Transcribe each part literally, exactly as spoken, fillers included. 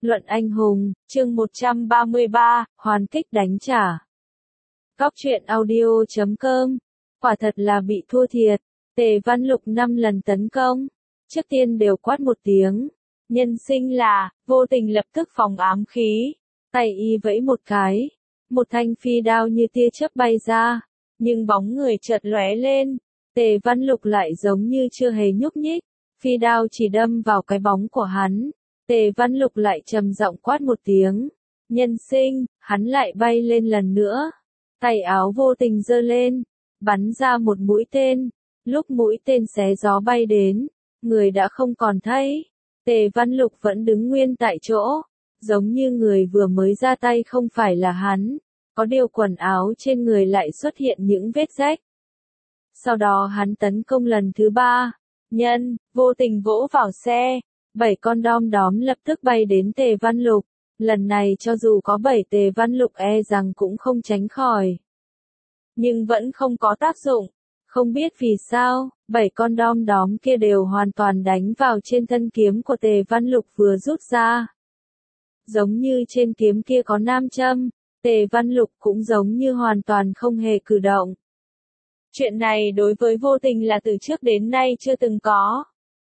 Luận anh hùng, chương một trăm ba mươi ba, hoàn kích đánh trả. Góc truyện audio chấm com. Quả thật là bị thua thiệt. Tề Văn Lục năm lần tấn công. Trước tiên đều quát một tiếng. Nhân sinh là, vô tình lập tức phòng ám khí. Tay y vẫy một cái. Một thanh phi đao như tia chớp bay ra. Nhưng bóng người chợt lóe lên. Tề Văn Lục lại giống như chưa hề nhúc nhích. Phi đao chỉ đâm vào cái bóng của hắn. Tề Văn Lục lại trầm giọng quát một tiếng. Nhân sinh, hắn lại bay lên lần nữa. Tay áo vô tình giơ lên. Bắn ra một mũi tên. Lúc mũi tên xé gió bay đến. Người đã không còn thấy. Tề Văn Lục vẫn đứng nguyên tại chỗ. Giống như người vừa mới ra tay không phải là hắn. Có điều quần áo trên người lại xuất hiện những vết rách. Sau đó hắn tấn công lần thứ ba. Nhân, vô tình vỗ vào xe. Bảy con đom đóm lập tức bay đến Tề Văn Lục. Lần này cho dù có bảy Tề Văn Lục e rằng cũng không tránh khỏi. Nhưng vẫn không có tác dụng. Không biết vì sao, bảy con đom đóm kia đều hoàn toàn đánh vào trên thân kiếm của Tề Văn Lục vừa rút ra. Giống như trên kiếm kia có nam châm, Tề Văn Lục cũng giống như hoàn toàn không hề cử động. Chuyện này đối với vô tình là từ trước đến nay chưa từng có.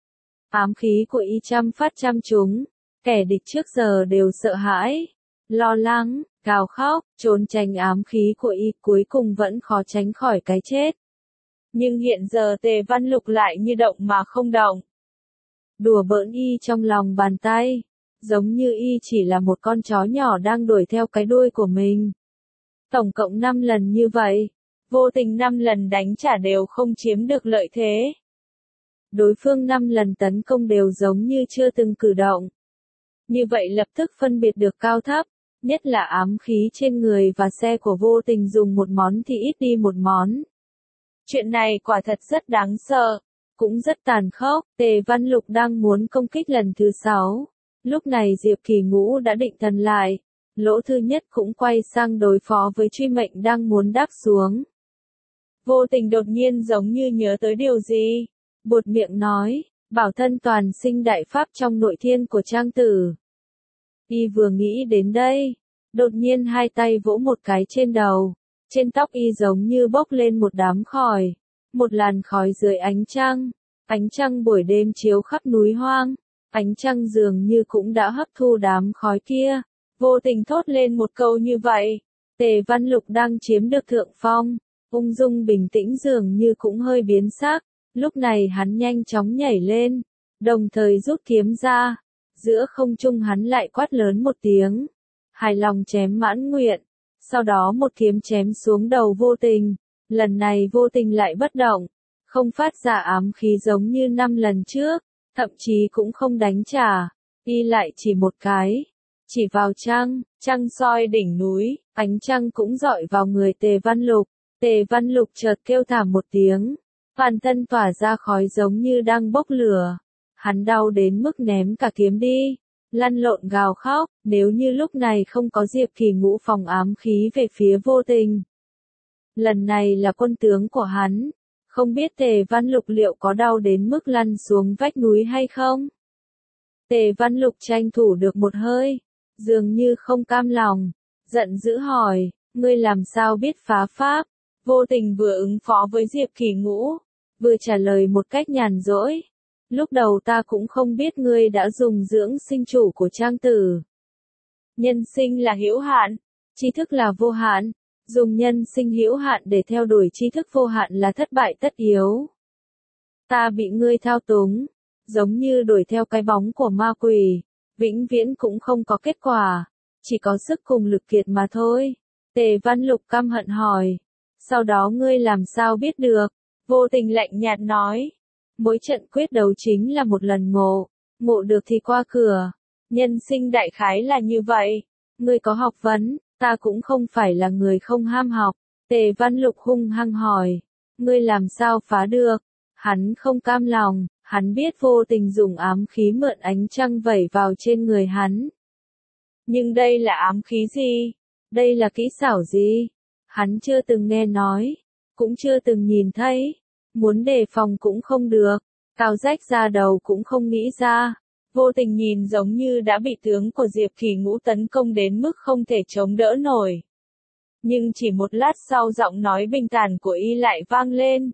Ám khí của y trăm phát trăm trúng, kẻ địch trước giờ đều sợ hãi, lo lắng, gào khóc, trốn tránh ám khí của y cuối cùng vẫn khó tránh khỏi cái chết. Nhưng hiện giờ Tề Văn Lục lại như động mà không động. Đùa bỡn y trong lòng bàn tay, giống như y chỉ là một con chó nhỏ đang đuổi theo cái đuôi của mình. Tổng cộng năm lần như vậy, vô tình năm lần đánh trả đều không chiếm được lợi thế. Đối phương năm lần tấn công đều giống như chưa từng cử động. Như vậy lập tức phân biệt được cao thấp, nhất là ám khí trên người và xe của vô tình dùng một món thì ít đi một món. Chuyện này quả thật rất đáng sợ, cũng rất tàn khốc. Tề Văn Lục đang muốn công kích lần thứ sáu. Lúc này Diệp Kỳ Ngũ đã định thần lại. Lỗ thứ nhất cũng quay sang đối phó với truy mệnh đang muốn đáp xuống. Vô tình đột nhiên giống như nhớ tới điều gì. Buột miệng nói, bảo thân toàn sinh đại pháp trong nội thiên của trang tử. Y vừa nghĩ đến đây, đột nhiên hai tay vỗ một cái trên đầu, trên tóc y giống như bốc lên một đám khói, một làn khói dưới ánh trăng, ánh trăng buổi đêm chiếu khắp núi hoang, ánh trăng dường như cũng đã hấp thu đám khói kia. Vô tình thốt lên một câu như vậy, Tề Văn Lục đang chiếm được thượng phong, ung dung bình tĩnh dường như cũng hơi biến sắc. Lúc này hắn nhanh chóng nhảy lên, đồng thời rút kiếm ra, giữa không trung hắn lại quát lớn một tiếng, hài lòng chém mãn nguyện, sau đó một kiếm chém xuống đầu vô tình, lần này vô tình lại bất động, không phát ra ám khí giống như năm lần trước, thậm chí cũng không đánh trả, y lại chỉ một cái, chỉ vào trăng, trăng soi đỉnh núi, ánh trăng cũng rọi vào người Tề Văn Lục, Tề Văn Lục chợt kêu thảm một tiếng. Toàn thân tỏa ra khói giống như đang bốc lửa. Hắn đau đến mức ném cả kiếm đi. Lăn lộn gào khóc, nếu như lúc này không có Diệp Kỳ Ngũ phòng ám khí về phía vô tình. Lần này là quân tướng của hắn. Không biết Tề Văn Lục liệu có đau đến mức lăn xuống vách núi hay không? Tề Văn Lục tranh thủ được một hơi. Dường như không cam lòng. Giận dữ hỏi, ngươi làm sao biết phá pháp? Vô tình vừa ứng phó với Diệp Kỳ Ngũ, vừa trả lời một cách nhàn rỗi. Lúc đầu ta cũng không biết ngươi đã dùng dưỡng sinh chủ của trang tử. Nhân sinh là hữu hạn, tri thức là vô hạn. Dùng nhân sinh hữu hạn để theo đuổi tri thức vô hạn là thất bại tất yếu. Ta bị ngươi thao túng, giống như đuổi theo cái bóng của ma quỷ, vĩnh viễn cũng không có kết quả, chỉ có sức cùng lực kiệt mà thôi. Tề Văn Lục căm hận hỏi. Sau đó ngươi làm sao biết được? Vô tình lạnh nhạt nói. Mỗi trận quyết đấu chính là một lần ngộ. Ngộ được thì qua cửa. Nhân sinh đại khái là như vậy. Ngươi có học vấn, ta cũng không phải là người không ham học. Tề Văn Lục hung hăng hỏi. Ngươi làm sao phá được? Hắn không cam lòng. Hắn biết vô tình dùng ám khí mượn ánh trăng vẩy vào trên người hắn. Nhưng đây là ám khí gì? Đây là kỹ xảo gì? Hắn chưa từng nghe nói, cũng chưa từng nhìn thấy, muốn đề phòng cũng không được, cao rách ra đầu cũng không nghĩ ra. Vô Tình nhìn giống như đã bị tướng của Diệp Kỳ Ngũ tấn công đến mức không thể chống đỡ nổi. Nhưng chỉ một lát sau giọng nói bình thản của y lại vang lên.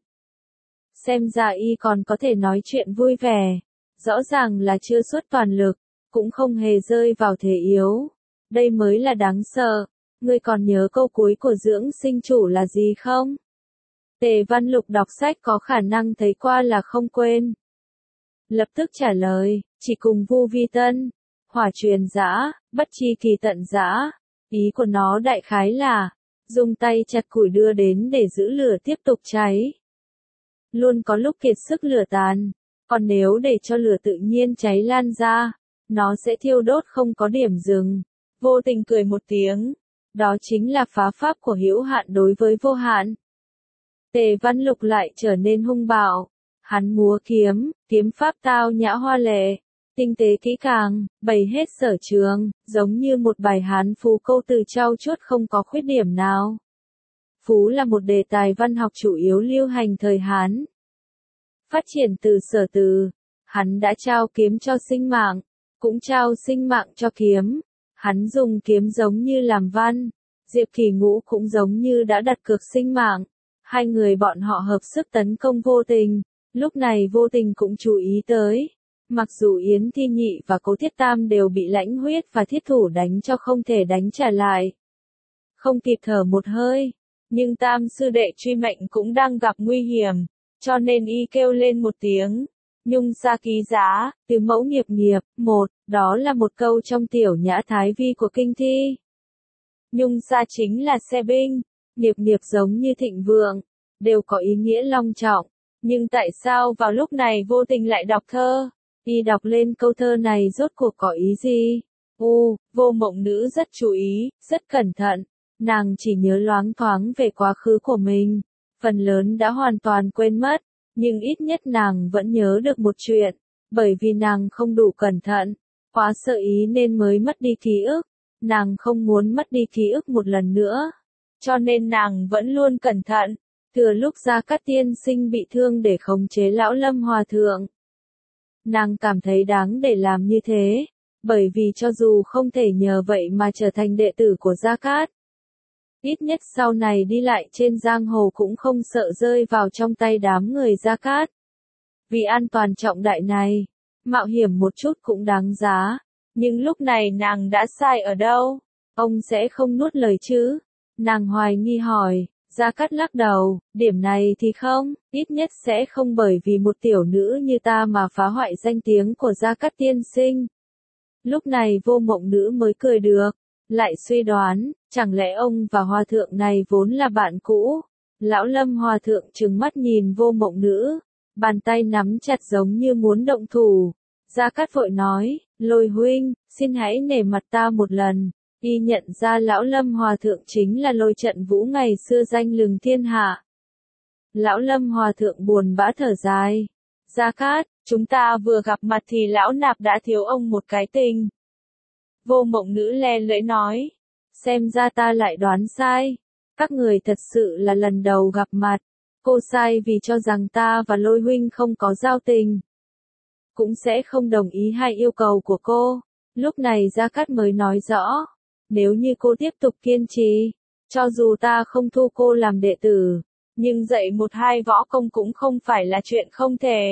Xem ra y còn có thể nói chuyện vui vẻ. Rõ ràng là chưa xuất toàn lực, cũng không hề rơi vào thế yếu. Đây mới là đáng sợ. Ngươi còn nhớ câu cuối của dưỡng sinh chủ là gì không? Tề Văn Lục đọc sách có khả năng thấy qua là không quên. Lập tức trả lời, chỉ cùng Vu Vi Tân, hỏa truyền dã, bất chi kỳ tận dã. Ý của nó đại khái là, dùng tay chặt củi đưa đến để giữ lửa tiếp tục cháy. Luôn có lúc kiệt sức lửa tàn, còn nếu để cho lửa tự nhiên cháy lan ra, nó sẽ thiêu đốt không có điểm dừng. Vô Tình cười một tiếng, đó chính là phá pháp của hữu hạn đối với vô hạn. Tề Văn Lục lại trở nên hung bạo, hắn múa kiếm, kiếm pháp tao nhã hoa lệ, tinh tế kỹ càng, bày hết sở trường, giống như một bài hán phú câu từ trau chuốt không có khuyết điểm nào. Phú là một đề tài văn học chủ yếu lưu hành thời Hán. Phát triển từ sở từ, hắn đã trao kiếm cho sinh mạng, cũng trao sinh mạng cho kiếm. Hắn dùng kiếm giống như làm văn, Diệp Kỳ Ngũ cũng giống như đã đặt cược sinh mạng. Hai người bọn họ hợp sức tấn công Vô Tình. Lúc này Vô Tình cũng chú ý tới. Mặc dù Yến Thi Nhị và Cố Thiết Tam đều bị lãnh huyết và thiết thủ đánh cho không thể đánh trả lại. Không kịp thở một hơi. Nhưng Tam sư đệ truy mệnh cũng đang gặp nguy hiểm. Cho nên y kêu lên một tiếng. Nhung sa ký giá, từ mẫu nghiệp nghiệp, một, đó là một câu trong tiểu nhã thái vi của kinh thi. Nhung sa chính là xe binh, nghiệp nghiệp giống như thịnh vượng, đều có ý nghĩa long trọng. Nhưng tại sao vào lúc này Vô Tình lại đọc thơ? Y đọc lên câu thơ này rốt cuộc có ý gì? U, Vô Mộng Nữ rất chú ý, rất cẩn thận. Nàng chỉ nhớ loáng thoáng về quá khứ của mình, phần lớn đã hoàn toàn quên mất. Nhưng ít nhất nàng vẫn nhớ được một chuyện, bởi vì nàng không đủ cẩn thận, quá sợ ý nên mới mất đi ký ức. Nàng không muốn mất đi ký ức một lần nữa, cho nên nàng vẫn luôn cẩn thận, thừa lúc Gia Cát tiên sinh bị thương để khống chế Lão Lâm Hòa Thượng. Nàng cảm thấy đáng để làm như thế, bởi vì cho dù không thể nhờ vậy mà trở thành đệ tử của Gia Cát, ít nhất sau này đi lại trên giang hồ cũng không sợ rơi vào trong tay đám người Gia Cát. Vì an toàn trọng đại này, mạo hiểm một chút cũng đáng giá. Nhưng lúc này nàng đã sai ở đâu? Ông sẽ không nuốt lời chứ? Nàng hoài nghi hỏi. Gia Cát lắc đầu, điểm này thì không, ít nhất sẽ không bởi vì một tiểu nữ như ta mà phá hoại danh tiếng của Gia Cát tiên sinh. Lúc này Vô Mộng Nữ mới cười được. Lại suy đoán, chẳng lẽ ông và hòa thượng này vốn là bạn cũ? Lão Lâm hòa thượng trừng mắt nhìn Vô Mộng Nữ, bàn tay nắm chặt giống như muốn động thủ. Gia Cát vội nói, Lôi huynh, xin hãy nể mặt ta một lần. Y nhận ra Lão Lâm hòa thượng chính là Lôi Trận Vũ ngày xưa danh lừng thiên hạ. Lão Lâm hòa thượng buồn bã thở dài. Gia Cát, chúng ta vừa gặp mặt thì lão nạp đã thiếu ông một cái tình. Vô Mộng Nữ le lưỡi nói, xem ra ta lại đoán sai, các người thật sự là lần đầu gặp mặt, cô sai vì cho rằng ta và Lôi huynh không có giao tình, cũng sẽ không đồng ý hai yêu cầu của cô. Lúc này Gia Cát mới nói rõ, nếu như cô tiếp tục kiên trì, cho dù ta không thu cô làm đệ tử, nhưng dạy một hai võ công cũng không phải là chuyện không thể.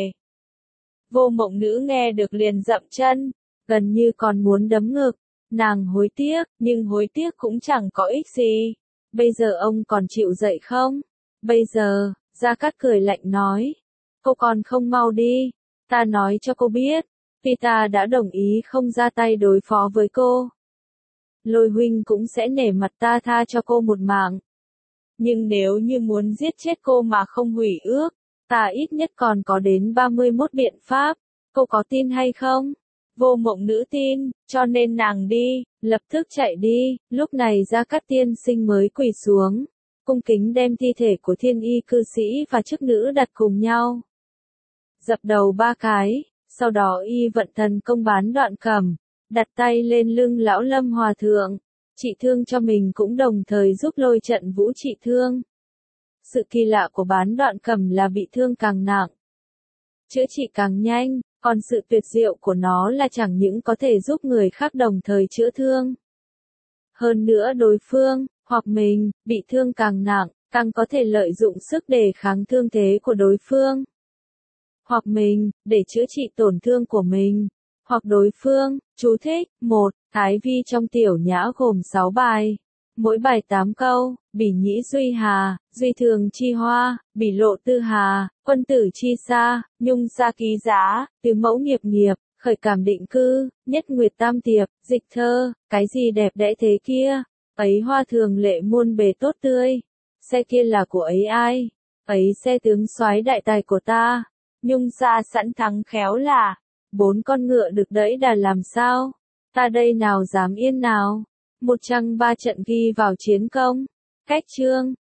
Vô Mộng Nữ nghe được liền dậm chân, gần như còn muốn đấm ngực. Nàng hối tiếc, nhưng hối tiếc cũng chẳng có ích gì. Bây giờ ông còn chịu dạy không? Bây giờ, Gia Cát cười lạnh nói. Cô còn không mau đi. Ta nói cho cô biết, vì ta đã đồng ý không ra tay đối phó với cô. Lôi huynh cũng sẽ nể mặt ta tha cho cô một mạng. Nhưng nếu như muốn giết chết cô mà không hủy ước, ta ít nhất còn có đến ba mươi mốt biện pháp. Cô có tin hay không? Vô Mộng Nữ tin, cho nên nàng đi, lập tức chạy đi. Lúc này Gia Cát tiên sinh mới quỳ xuống, cung kính đem thi thể của thiên y cư sĩ và chức nữ đặt cùng nhau. Dập đầu ba cái, sau đó y vận thần công Bán Đoạn Cầm, đặt tay lên lưng Lão Lâm hòa thượng, trị thương cho mình cũng đồng thời giúp Lôi Trận Vũ trị thương. Sự kỳ lạ của Bán Đoạn Cầm là bị thương càng nặng, chữa trị càng nhanh, Còn sự tuyệt diệu của nó là chẳng những có thể giúp người khác đồng thời chữa thương. Hơn nữa đối phương, hoặc mình, bị thương càng nặng, càng có thể lợi dụng sức đề kháng thương thế của đối phương. Hoặc mình, để chữa trị tổn thương của mình. Hoặc đối phương. Chú thích. một. Thái vi trong tiểu nhã gồm sáu bài. Mỗi bài tám câu. Bỉ nhĩ duy hà, duy thường chi hoa, bỉ lộ tư hà, quân tử chi sa, nhung sa ký giá, tứ mẫu nghiệp nghiệp, khởi cảm định cư, nhất nguyệt tam tiệp, dịch thơ, cái gì đẹp đẽ thế kia, ấy hoa thường lệ muôn bề tốt tươi, xe kia là của ấy ai, ấy xe tướng soái đại tài của ta, nhung sa sẵn thắng khéo là, bốn con ngựa được đẫy đà làm sao, ta đây nào dám yên nào, một trăng ba trận ghi vào chiến công, cách chương.